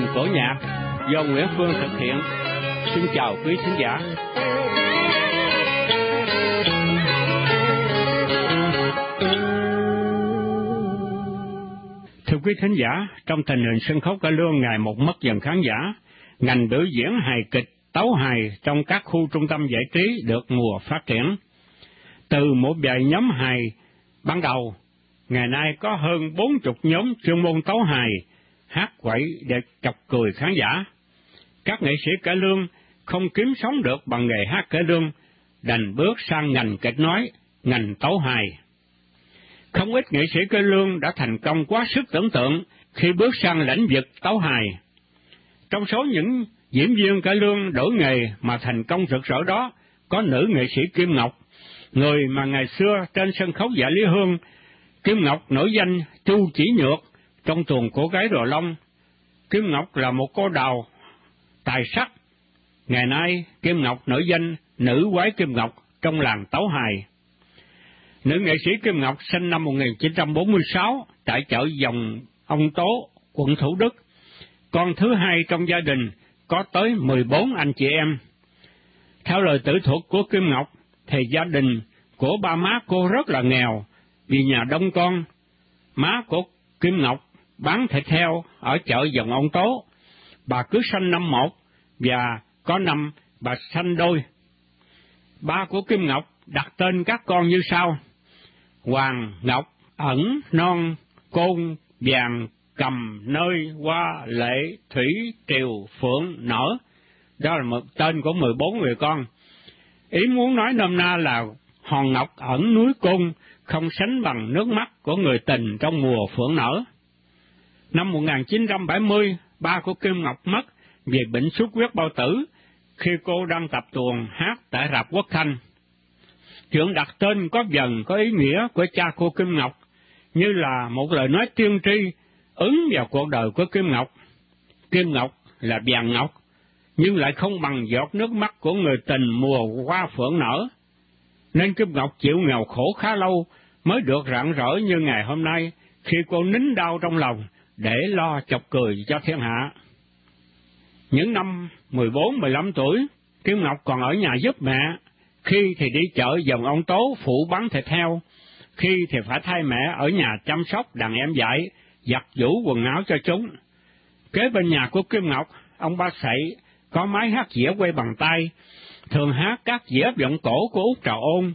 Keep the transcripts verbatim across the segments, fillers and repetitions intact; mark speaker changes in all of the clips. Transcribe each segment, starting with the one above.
Speaker 1: cổ nhạc do Nguyễn Phương thực hiện. Xin chào quý thính giả. Thưa quý thính giả, trong tình hình sân khấu cải lương ngày một mất dần khán giả, ngành biểu diễn hài kịch, tấu hài trong các khu trung tâm giải trí được mùa phát triển. Từ một vài nhóm hài ban đầu, ngày nay có hơn bốn chục nhóm chuyên môn tấu hài, hát quậy để chọc cười khán giả. Các nghệ sĩ cải lương không kiếm sống được bằng nghề hát cải lương, đành bước sang ngành kịch nói, ngành tấu hài. Không ít nghệ sĩ cải lương đã thành công quá sức tưởng tượng khi bước sang lĩnh vực tấu hài. Trong số những diễn viên cải lương đổi nghề mà thành công rực rỡ đó, có nữ nghệ sĩ Kim Ngọc, người mà ngày xưa trên sân khấu Dạ Lý Hương, Kim Ngọc nổi danh Chu Chỉ Nhược trong tuồng Cổ Gái Rò Long. Kim Ngọc là một cô đào tài sắc. Ngày nay, Kim Ngọc nổi danh nữ quái Kim Ngọc trong làng tấu hài. Nữ nghệ sĩ Kim Ngọc sinh năm một nghìn chín trăm bốn mươi sáu tại chợ Dòng Ông Tố, quận Thủ Đức. Con thứ hai trong gia đình, có tới mười bốn anh chị em. Theo lời tự thuật của Kim Ngọc, thì gia đình của ba má cô rất là nghèo, vì nhà đông con. Má của Kim Ngọc bán thịt heo ở chợ Dòng Ông Tố. Bà cứ sanh năm một, và có năm bà sanh đôi. Ba của Kim Ngọc đặt tên các con như sau: Hoàng, Ngọc, Ẩn, Non, Côn, Vàng, Cầm, Nơi, Hoa, Lệ, Thủy, Triều, Phượng, Nở. Đó là một tên của mười bốn người con. Ý muốn nói nôm na là hòn ngọc ẩn núi Côn không sánh bằng nước mắt của người tình trong mùa phượng nở. Năm một nghìn chín trăm bảy mươi, ba của Kim Ngọc mất vì bệnh xuất huyết bao tử khi cô đang tập tuồng hát tại rạp Quốc Thanh. Chuyện đặt tên có dần có ý nghĩa của cha cô Kim Ngọc, như là một lời nói tiên tri ứng vào cuộc đời của Kim Ngọc. Kim Ngọc là vàng ngọc, nhưng lại không bằng giọt nước mắt của người tình mùa hoa phượng nở. Nên Kim Ngọc chịu nghèo khổ khá lâu mới được rạng rỡ như ngày hôm nay, khi cô nín đau trong lòng để lo chọc cười cho thiên hạ. Những năm mười bốn mười lăm tuổi, Kim Ngọc còn ở nhà giúp mẹ, khi thì đi chợ Dòng Ông Tố phụ bán thịt heo, khi thì phải thay mẹ ở nhà chăm sóc đàn em dạy, giặt giũ quần áo cho chúng. Kế bên nhà của Kim Ngọc, ông Ba Sậy có máy hát dĩa quay bằng tay, thường hát các dĩa giọng cổ của Út Trà Ôn.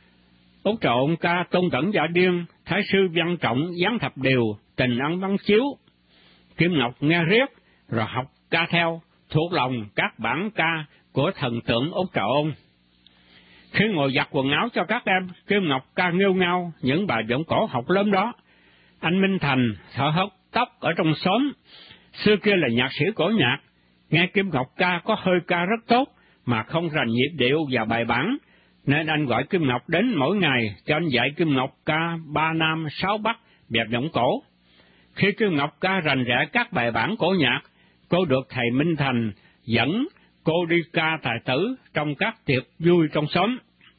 Speaker 1: Út Trà Ôn ca Tôn Tẩn Dạ Điên, Thái sư Văn Trọng Giáng Thập Điều, Tình Ăn Văn Chiếu. Kim Ngọc nghe riết, rồi học ca theo, thuộc lòng các bản ca của thần tượng Út Trà Ôn. Khi ngồi giặt quần áo cho các em, Kim Ngọc ca nghêu ngao những bài giọng cổ học lớn đó. Anh Minh Thành, thợ hớt tóc ở trong xóm, xưa kia là nhạc sĩ cổ nhạc, nghe Kim Ngọc ca có hơi ca rất tốt, mà không rành nhịp điệu và bài bản, nên anh gọi Kim Ngọc đến mỗi ngày cho anh dạy Kim Ngọc ca ba nam sáu bắc bẹp giọng cổ. Khi Kim Ngọc ca rành rẽ các bài bản cổ nhạc, cô được thầy Minh Thành dẫn cô đi ca tài tử trong các tiệc vui trong xóm.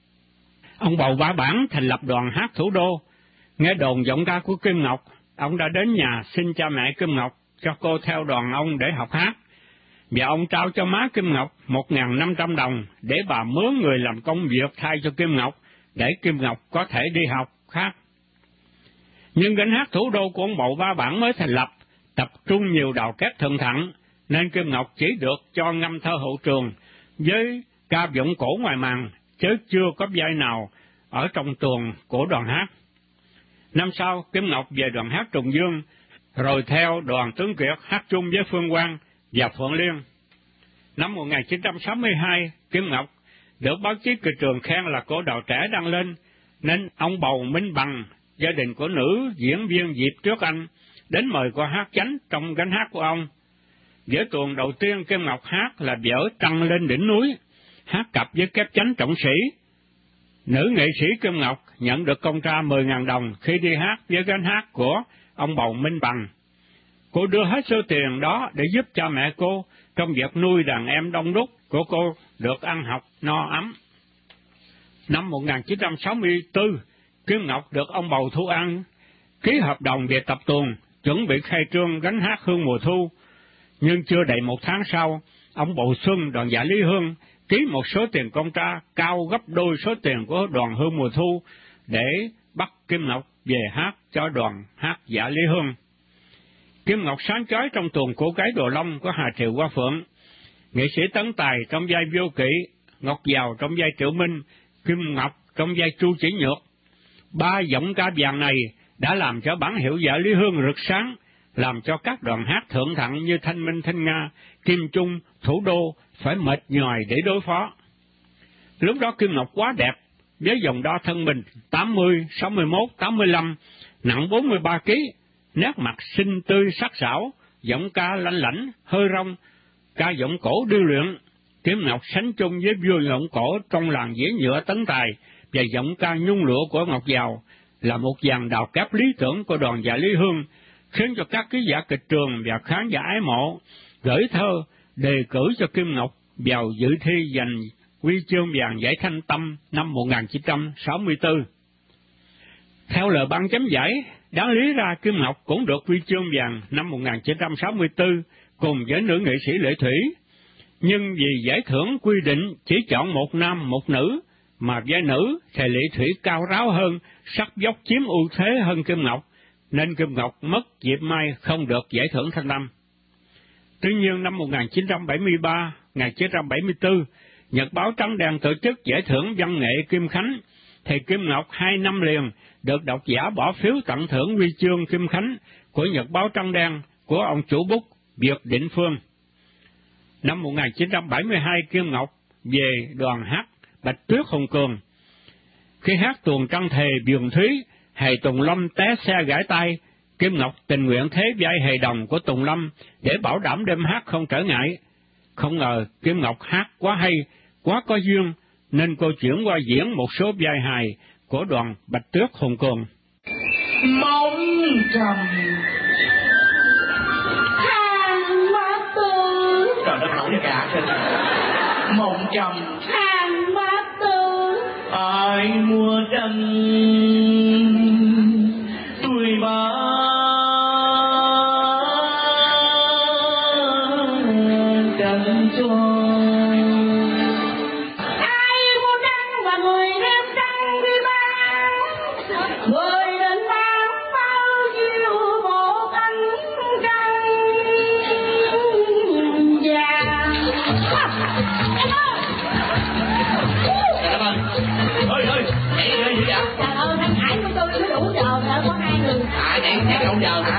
Speaker 1: Ông Bầu Ba Bản thành lập đoàn hát thủ đô. Nghe đồn giọng ca của Kim Ngọc, ông đã đến nhà xin cha mẹ Kim Ngọc cho cô theo đoàn ông để học hát, và ông trao cho má Kim Ngọc một nghìn năm trăm đồng để bà mướn người làm công việc thay cho Kim Ngọc, để Kim Ngọc có thể đi học hát. Nhưng gánh hát thủ đô của ông Bầu Ba Bản mới thành lập, tập trung nhiều đào kép thượng thặng, nên Kim Ngọc chỉ được cho ngâm thơ hậu trường với ca giọng cổ ngoài màn, chứ chưa có vai nào ở trong tuồng của đoàn hát. Năm sau, Kim Ngọc về đoàn hát Trùng Dương, rồi theo đoàn Tướng Kiệt hát chung với Phương Quang và Phượng Liên. Năm một nghìn chín trăm sáu mươi hai, Kim Ngọc được báo chí kịch trường khen là cô đào trẻ đăng lên, nên ông Bầu Minh Bằng, gia đình của nữ diễn viên Diệp Trước Anh, đến mời cô hát chánh trong gánh hát của ông. Vở tuồng đầu tiên Kim Ngọc hát là vở Trăng Lên Đỉnh Núi, hát cặp với kép chánh Trọng Sĩ. Nữ nghệ sĩ Kim Ngọc nhận được công tra mười nghìn đồng khi đi hát với gánh hát của ông Bầu Minh Bằng. Cô đưa hết số tiền đó để giúp cha mẹ cô trong việc nuôi đàn em đông đúc của cô được ăn học no ấm. Năm một nghìn chín trăm sáu mươi tư, Kim Ngọc được ông Bầu Thu An ký hợp đồng về tập tuồng, chuẩn bị khai trương gánh hát Hương Mùa Thu. Nhưng chưa đầy một tháng sau, ông Bầu Xuân, đoàn dạ Lý Hương, ký một số tiền công tra cao gấp đôi số tiền của đoàn Hương Mùa Thu để bắt Kim Ngọc về hát cho đoàn hát dạ Lý Hương. Kim Ngọc sáng chói trong tuồng Cô Gái Đồ Long của Hà Triều Hoa Phượng, nghệ sĩ Tấn Tài trong vai Vô Kỵ, Ngọc Giàu trong vai Triệu Minh, Kim Ngọc trong vai Chu Chỉ Nhược. Ba giọng ca vàng này đã làm cho bản hiệu dạ Lý Hương rực sáng, làm cho các đoàn hát thượng thặng như Thanh Minh, Thanh Nga, Kim Trung, Thủ Đô phải mệt nhòi để đối phó. Lúc đó Kim Ngọc quá đẹp, với vòng đo thân mình tám mươi, sáu mươi mốt, tám mươi lăm, nặng bốn mươi ba ki lô gam, nét mặt xinh tươi sắc sảo, giọng ca lanh lảnh, hơi rong, ca giọng cổ điêu luyện. Kim Ngọc sánh chung với vua giọng cổ trong làng diễn nhựa Tấn Tài và giọng ca nhung lụa của Ngọc Giàu, là một dàn đào kép lý tưởng của đoàn dạ Lý Hương, khiến cho các ký giả kịch trường và khán giả ái mộ gửi thơ đề cử cho Kim Ngọc vào dự thi giành huy chương vàng giải Thanh Tâm năm một nghìn chín trăm sáu mươi tư. Theo lời ban chấm giải, đáng lý ra Kim Ngọc cũng được huy chương vàng năm một nghìn chín trăm sáu mươi tư cùng với nữ nghệ sĩ Lệ Thủy, nhưng vì giải thưởng quy định chỉ chọn một nam một nữ, mà vai nữ thì Lệ Thủy cao ráo hơn, sắc dốc chiếm ưu thế hơn Kim Ngọc, nên Kim Ngọc mất dịp may không được giải thưởng Thanh Tâm. Tuy nhiên năm một nghìn chín trăm bảy mươi ba, một nghìn chín trăm bảy mươi tư, Nhật báo Trắng Đen tổ chức giải thưởng văn nghệ Kim Khánh, thì Kim Ngọc hai năm liền được độc giả bỏ phiếu tặng thưởng huy chương Kim Khánh của Nhật báo Trắng Đen của ông chủ bút Việt Định Phương. Năm một nghìn chín trăm bảy mươi hai, Kim Ngọc về đoàn hát Bạch Tuyết Hùng Cường. Khi hát tuồng Trăng Thề Biền Thúy, Hề Tùng Lâm té xe gãy tay, Kim Ngọc tình nguyện thế vai Hề Đồng của Tùng Lâm để bảo đảm đêm hát không trở ngại. Không ngờ Kim Ngọc hát quá hay, quá có duyên, nên cô chuyển qua diễn một số vai hài của đoàn Bạch Tuyết Hùng Cường.
Speaker 2: Mong trầm than má tư. Trời đất nổi cả trên mộng trầm than má tư. Ai mua trần tuổi ba trần cho. À, này, này không giờ hả?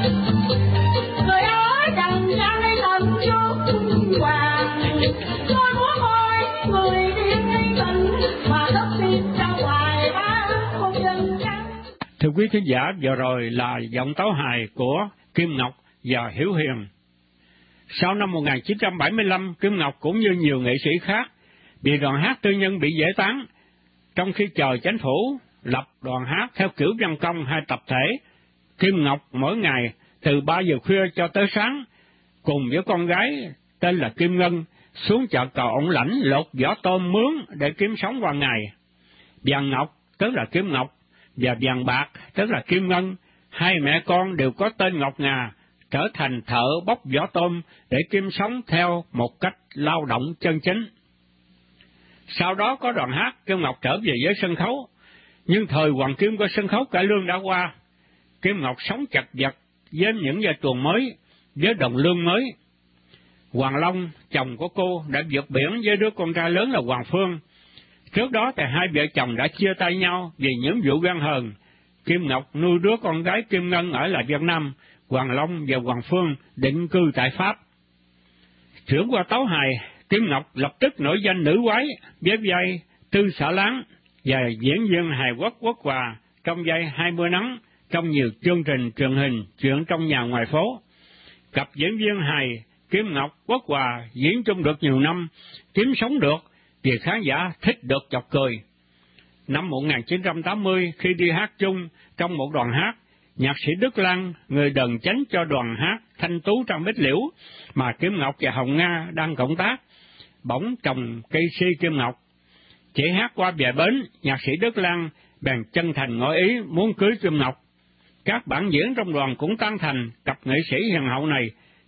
Speaker 2: Người ơi, đằng ra đây tầm chút hoàng, tôi muốn hỏi người đi ngay tình, mà đất đi ra ngoài ba không dân trắng.
Speaker 1: Thưa quý khán giả, vừa rồi là giọng tấu hài của Kim Ngọc và Hiếu Hiền. Sau năm một nghìn chín trăm bảy mươi lăm, Kim Ngọc cũng như nhiều nghệ sĩ khác bị đoàn hát tư nhân bị giải tán, trong khi chờ chính phủ lập đoàn hát theo kiểu văn công hay tập thể. Kim Ngọc mỗi ngày từ ba giờ khuya cho tới sáng, cùng với con gái tên là Kim Ngân, xuống chợ Cầu Ổng Lãnh lột vỏ tôm mướn để kiếm sống qua ngày. Vàng Ngọc, tức là Kim Ngọc, và Vàng Bạc, tức là Kim Ngân, hai mẹ con đều có tên Ngọc Ngà, trở thành thợ bóc vỏ tôm để kiếm sống theo một cách lao động chân chính. Sau đó có đoàn hát, Kim Ngọc trở về với sân khấu, nhưng thời hoàng kim của sân khấu cải lương đã qua. Kim Ngọc sống chật vật với những vai tuồng mới, với đồng lương mới. Hoàng Long, chồng của cô, đã vượt biển với đứa con trai lớn là Hoàng Phương. Trước đó thì hai vợ chồng đã chia tay nhau vì những vụ ghen hờn. Kim Ngọc nuôi đứa con gái Kim Ngân ở lại Việt Nam, Hoàng Long và Hoàng Phương định cư tại Pháp. Chuyển qua tấu hài, Kim Ngọc lập tức nổi danh nữ quái với vai Tư Xả Láng và diễn viên hài Quốc Quốc Hòa trong vai Hai Mươi Nắng trong nhiều chương trình truyền hình Chuyện Trong Nhà Ngoài Phố. Cặp diễn viên hài Kim Ngọc Quốc Hòa diễn chung được nhiều năm, kiếm sống được vì khán giả thích được chọc cười. Năm một nghìn chín trăm tám mươi, khi đi hát chung trong một đoàn hát, nhạc sĩ Đức Lan, người đờn chánh cho đoàn hát Thanh Tú Trong Bích Liễu mà Kim Ngọc và Hồng Nga đang cộng tác, bỗng trồng cây si Kim Ngọc. Chỉ hát qua vài bến, nhạc sĩ Đức Lan bèn chân thành ngỏ ý muốn cưới Kim Ngọc. Các bản diễn trong đoàn cũng tán thành cặp nghệ sĩ hiền hậu này,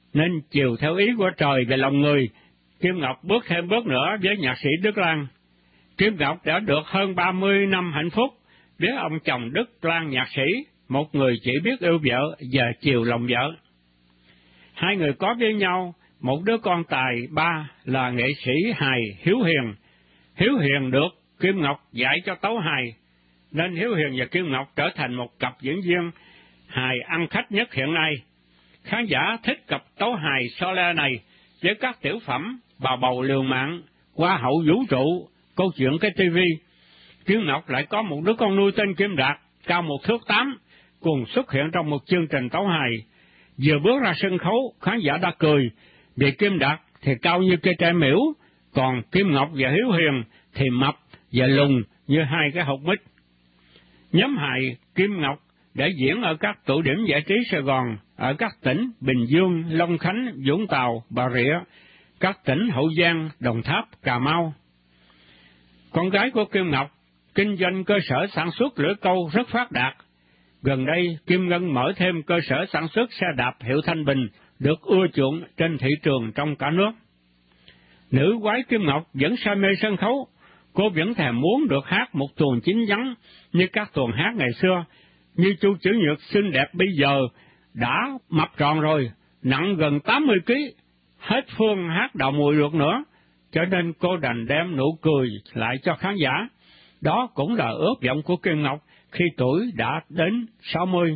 Speaker 1: nên chiều theo ý của trời về lòng người, Kim Ngọc bước thêm bước nữa với nhạc sĩ Đức Lan. Kim Ngọc đã được hơn ba mươi năm hạnh phúc với ông chồng Đức Lan nhạc sĩ, một người chỉ biết yêu vợ và chiều lòng vợ. Hai người có với nhau một đứa con tài ba là nghệ sĩ hài Hiếu Hiền. Hiếu Hiền được Kim Ngọc dạy cho tấu hài, nên Hiếu Hiền và Kim Ngọc trở thành một cặp diễn viên hài ăn khách nhất hiện nay. Khán giả thích cặp tấu hài so le này với các tiểu phẩm Bà Bầu Liều Mạng, Hoa Hậu Vũ Trụ, Câu Chuyện Cái ti vi. Kim Ngọc lại có một đứa con nuôi tên Kim Đạt, cao một thước tám, cùng xuất hiện trong một chương trình tấu hài. Vừa bước ra sân khấu, khán giả đã cười, vì Kim Đạt thì cao như cây tre miễu, còn Kim Ngọc và Hiếu Hiền thì mập và lùn như hai cái hột mít. Nhóm hài Kim Ngọc đã diễn ở các tụ điểm giải trí Sài Gòn, ở các tỉnh Bình Dương, Long Khánh, Vũng Tàu, Bà Rịa, các tỉnh Hậu Giang, Đồng Tháp, Cà Mau. Con gái của Kim Ngọc kinh doanh cơ sở sản xuất lưỡi câu rất phát đạt. Gần đây, Kim Ngân mở thêm cơ sở sản xuất xe đạp hiệu Thanh Bình, được ưa chuộng trên thị trường trong cả nước. Nữ quái Kim Ngọc vẫn say mê sân khấu, cô vẫn thèm muốn được hát một tuồng chín vắn như các tuồng hát ngày xưa, như Chu Chữ Nhược xinh đẹp bây giờ đã mập tròn rồi, nặng gần tám mươi ki lô gam, hết phương hát đào mùi được nữa, cho nên cô đành đem nụ cười lại cho khán giả. Đó cũng là ước vọng của Kim Ngọc khi tuổi đã đến sáu mươi.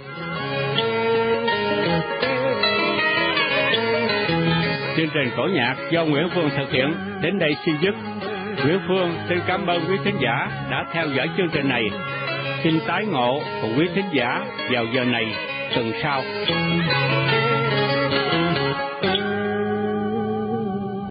Speaker 1: Chương trình cổ nhạc do Nguyễn Phương thực hiện đến đây xin dứt. Nguyễn Phương xin cảm ơn quý thính giả đã theo dõi chương trình này. Xin tái ngộ cùng quý thính giả vào giờ này tuần sau.